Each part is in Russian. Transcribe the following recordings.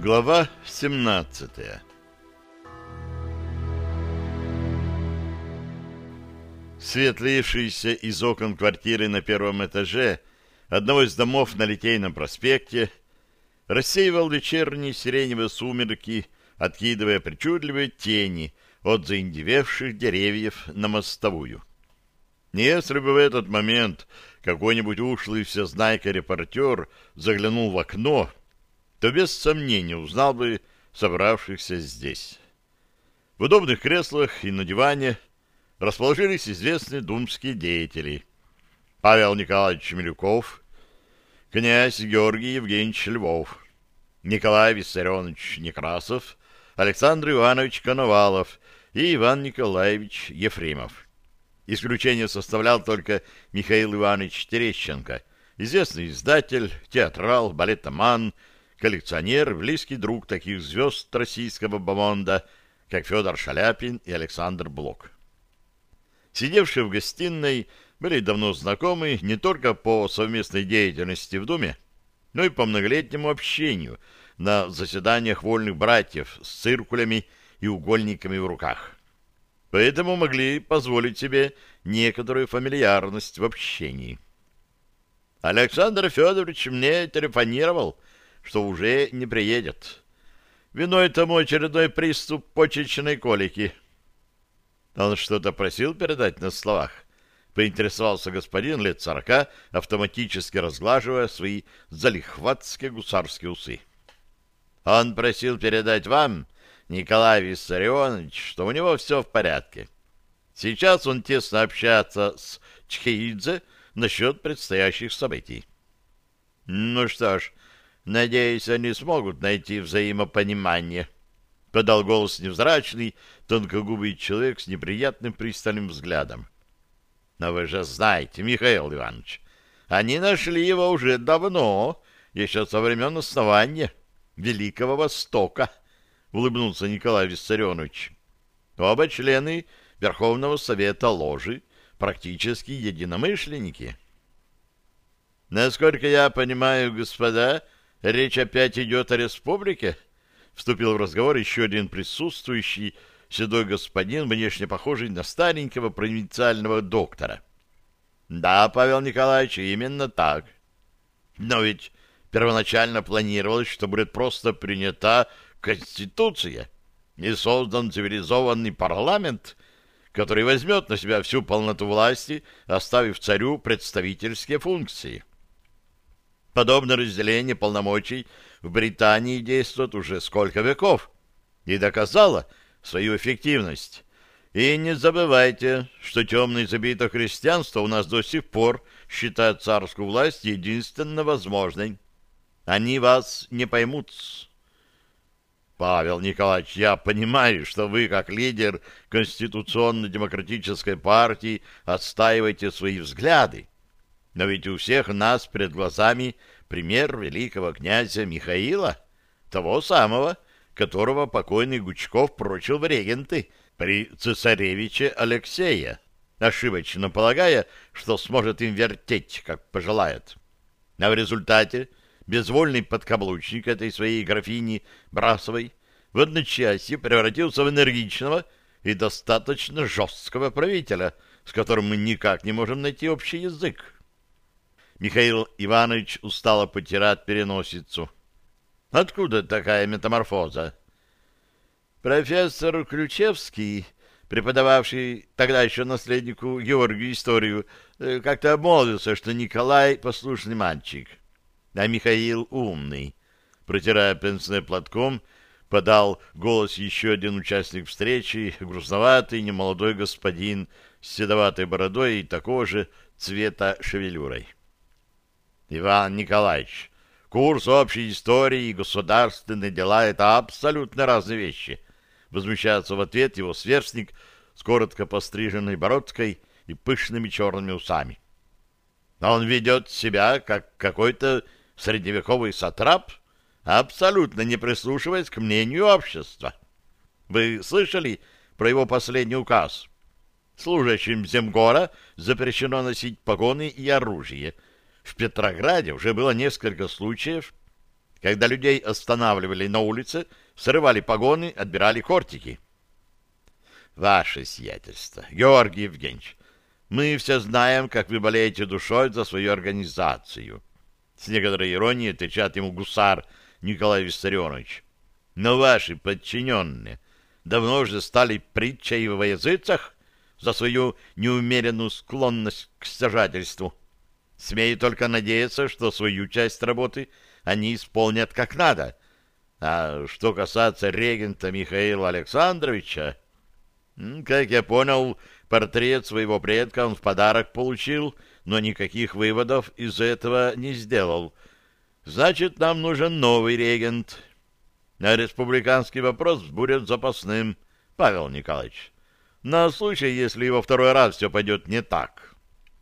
Глава 17. Свет, лившийся из окон квартиры на первом этаже одного из домов на Литейном проспекте, рассеивал вечерние сиреневые сумерки, откидывая причудливые тени от заиндевевших деревьев на мостовую. Если бы в этот момент какой-нибудь ушлый всезнайка-репортер заглянул в окно, то без сомнения узнал бы собравшихся здесь. В удобных креслах и на диване расположились известные думские деятели. Павел Николаевич Милюков, князь Георгий Евгеньевич Львов, Николай Виссарионович Некрасов, Александр Иванович Коновалов и Иван Николаевич Ефремов. Исключение составлял только Михаил Иванович Терещенко, известный издатель, театрал, балетоман, коллекционер, близкий друг таких звезд российского бомонда, как Федор Шаляпин и Александр Блок. Сидевшие в гостиной были давно знакомы не только по совместной деятельности в Думе, но и по многолетнему общению на заседаниях вольных братьев с циркулями и угольниками в руках. Поэтому могли позволить себе некоторую фамильярность в общении. Александр Федорович мне телефонировал, что уже не приедет. Виной тому очередной приступ почечной колики. Он что-то просил передать на словах? Поинтересовался господин лет 40, автоматически разглаживая свои залихватские гусарские усы. Он просил передать вам, Николай Виссарионович, что у него все в порядке. Сейчас он тесно общается с Чхеидзе насчет предстоящих событий. Ну что ж, надеюсь, они смогут найти взаимопонимание, — подал голос невзрачный, тонкогубый человек с неприятным пристальным взглядом. Но вы же знаете, Михаил Иванович, они нашли его уже давно, еще со времен основания Великого Востока, — улыбнулся Николай Виссарионович. Оба члены Верховного Совета Ложи, практически единомышленники. Насколько я понимаю, господа, речь опять идет о республике? Вступил в разговор еще один присутствующий седой господин, внешне похожий на старенького провинциального доктора. Да, Павел Николаевич, именно так. Но ведь первоначально планировалось, что будет просто принята Конституция и создан цивилизованный парламент, который возьмет на себя всю полноту власти, оставив царю представительские функции. Подобное разделение полномочий в Британии действует уже сколько веков и доказало свою эффективность. И не забывайте, что темное забито христианство у нас до сих пор считает царскую власть единственно возможной. Они вас не поймут. Павел Николаевич, я понимаю, что вы, как лидер Конституционно-демократической партии, отстаиваете свои взгляды. Но ведь у всех нас перед глазами пример великого князя Михаила, того самого, которого покойный Гучков прочил в регенты при цесаревиче Алексея, ошибочно полагая, что сможет им вертеть, как пожелает. А в результате безвольный подкаблучник этой своей графини Брасовой в одночасье превратился в энергичного и достаточно жесткого правителя, с которым мы никак не можем найти общий язык. Михаил Иванович устало потирает переносицу. Откуда такая метаморфоза? Профессор Ключевский, преподававший тогда еще наследнику Георгию историю, как-то обмолвился, что Николай послушный мальчик, а Михаил умный. Протирая пенсне платком, подал голос еще один участник встречи, грузноватый немолодой господин с седоватой бородой и такого же цвета шевелюрой. Иван Николаевич, курс общей истории и государственные дела — это абсолютно разные вещи. Возмущается в ответ его сверстник с коротко постриженной бородкой и пышными черными усами. А он ведет себя, как какой-то средневековый сатрап, абсолютно не прислушиваясь к мнению общества. Вы слышали про его последний указ? Служащим Земгора запрещено носить погоны и оружие. В Петрограде уже было несколько случаев, когда людей останавливали на улице, срывали погоны, отбирали кортики. Ваше сиятельство, Георгий Евгеньевич, мы все знаем, как вы болеете душой за свою организацию. С некоторой иронией отвечает ему гусар Николай Виссарионович. Но ваши подчиненные давно уже стали притчей во языцах за свою неумеренную склонность к стяжательству. Смею только надеяться, что свою часть работы они исполнят как надо. А что касается регента Михаила Александровича, как я понял, портрет своего предка он в подарок получил, но никаких выводов из этого не сделал. Значит, нам нужен новый регент. А республиканский вопрос будет запасным, Павел Николаевич, на случай, если во второй раз все пойдет не так.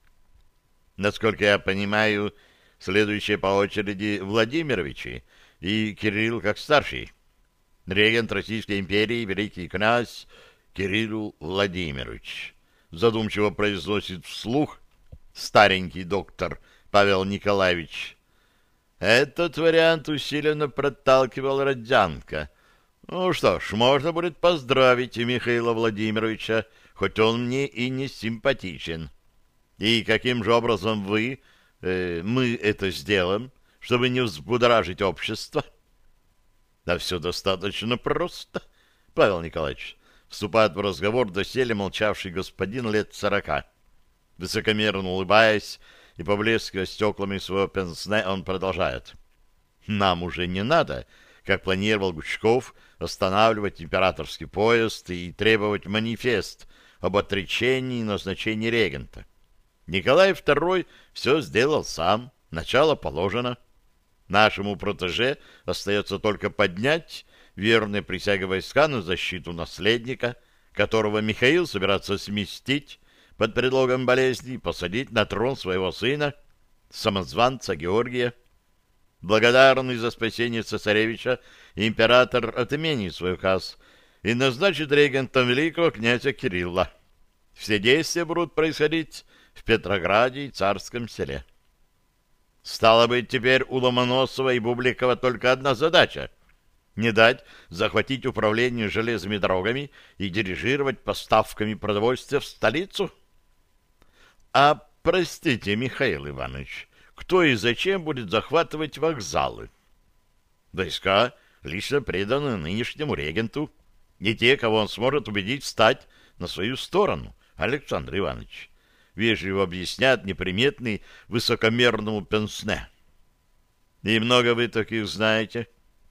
Насколько я понимаю, следующие по очереди Владимировичи и Кирилл как старший. Регент Российской империи, великий князь Кирилл Владимирович. Задумчиво произносит вслух старенький доктор Павел Николаевич. Этот вариант усиленно проталкивал Родзянко. Ну что ж, можно будет поздравить и Михаила Владимировича, хоть он мне и не симпатичен. И каким же образом мы это сделаем, чтобы не взбудоражить общество? Да все достаточно просто, Павел Николаевич. Вступает в разговор доселе молчавший господин лет 40. Высокомерно улыбаясь и поблескивая стеклами своего пенсне, он продолжает. Нам уже не надо, как планировал Гучков, останавливать императорский поезд и требовать манифест об отречении и назначении регента. Николай II все сделал сам, начало положено. Нашему протеже остается только поднять верные присяге войска на защиту наследника, которого Михаил собирается сместить под предлогом болезни и посадить на трон своего сына, самозванца Георгия. Благодарный за спасение цесаревича, император отменит свой указ и назначит регентом великого князя Кирилла. Все действия будут происходить в Петрограде и Царском селе. Стало быть, теперь у Ломоносова и Бубликова только одна задача — не дать захватить управление железными дорогами и дирижировать поставками продовольствия в столицу? А простите, Михаил Иванович, кто и зачем будет захватывать вокзалы? Войска лично преданы нынешнему регенту, не те, кого он сможет убедить встать на свою сторону, Александр Иванович. Вежливо объяснят неприметный высокомерному пенсне. И много вы таких знаете?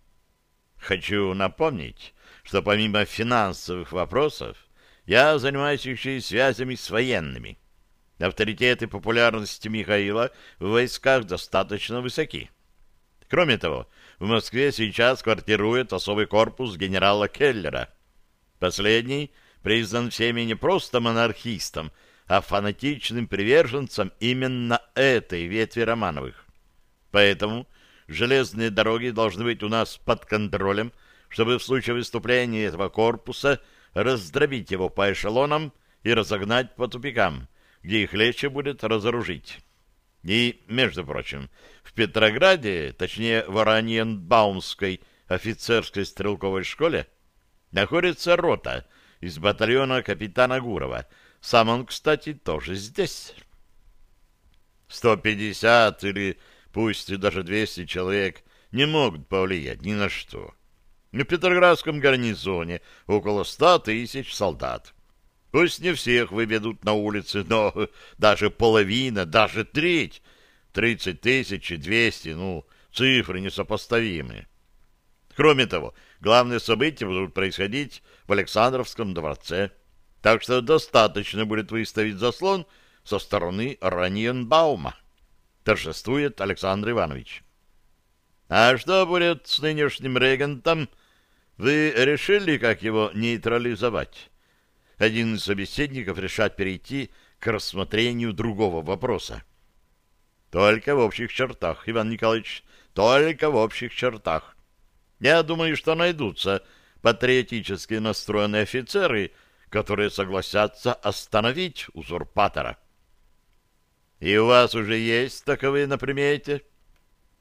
Хочу напомнить, что помимо финансовых вопросов я занимаюсь еще и связями с военными. Авторитет и популярность Михаила в войсках достаточно высоки. Кроме того, в Москве сейчас квартирует особый корпус генерала Келлера. Последний признан всеми не просто монархистом, а фанатичным приверженцем именно этой ветви Романовых. Поэтому железные дороги должны быть у нас под контролем, чтобы в случае выступления этого корпуса раздробить его по эшелонам и разогнать по тупикам, где их легче будет разоружить. И, между прочим, в Петрограде, точнее в Ораниенбаумской офицерской стрелковой школе, находится рота из батальона капитана Гурова. Сам он, кстати, тоже здесь. 150 или пусть и даже 200 человек не могут повлиять ни на что. В Петроградском гарнизоне около 100 тысяч солдат. Пусть не всех выведут на улицы, но даже половина, даже треть, 30 тысяч и 200, цифры несопоставимые. Кроме того, главные события будут происходить в Александровском дворце, так что достаточно будет выставить заслон со стороны Ораниенбаума. Торжествует Александр Иванович. А что будет с нынешним регентом? Вы решили, как его нейтрализовать? Один из собеседников решает перейти к рассмотрению другого вопроса. Только в общих чертах, Иван Николаевич, только в общих чертах. Я думаю, что найдутся патриотически настроенные офицеры, которые согласятся остановить узурпатора. И у вас уже есть таковые на примете?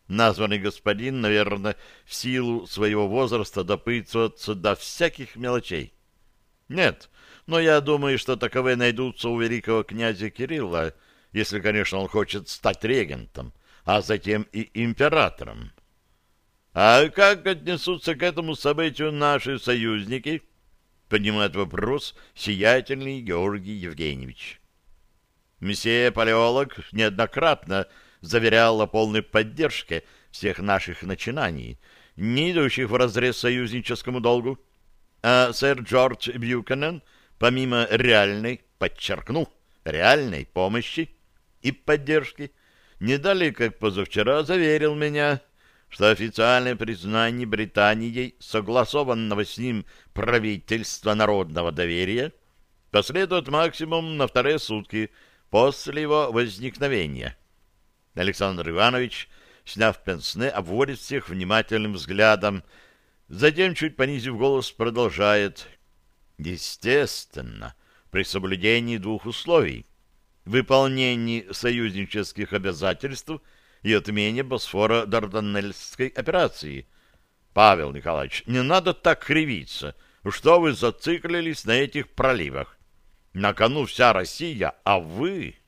Названный господин, наверное, в силу своего возраста допытывается до всяких мелочей. Нет, но я думаю, что таковые найдутся у великого князя Кирилла, если, конечно, он хочет стать регентом, а затем и императором. А как отнесутся к этому событию наши союзники? Поднимает вопрос сиятельный Георгий Евгеньевич. Месье Палеолог неоднократно заверял о полной поддержке всех наших начинаний, не идущих вразрез союзническому долгу. А сэр Джордж Бьюкенен, помимо реальной, подчеркну, реальной помощи и поддержки, не далее, как позавчера, заверил меня, что официальное признание Британией согласованного с ним правительства народного доверия последует максимум на 2 сутки после его возникновения. Александр Иванович, сняв пенсне, обводит всех внимательным взглядом, затем, чуть понизив голос, продолжает. Естественно, при соблюдении 2 условий: выполнении союзнических обязательств и отмене Босфора-Дарданельской операции. Павел Николаевич, не надо так кривиться. Что вы зациклились на этих проливах? На кону вся Россия, а вы...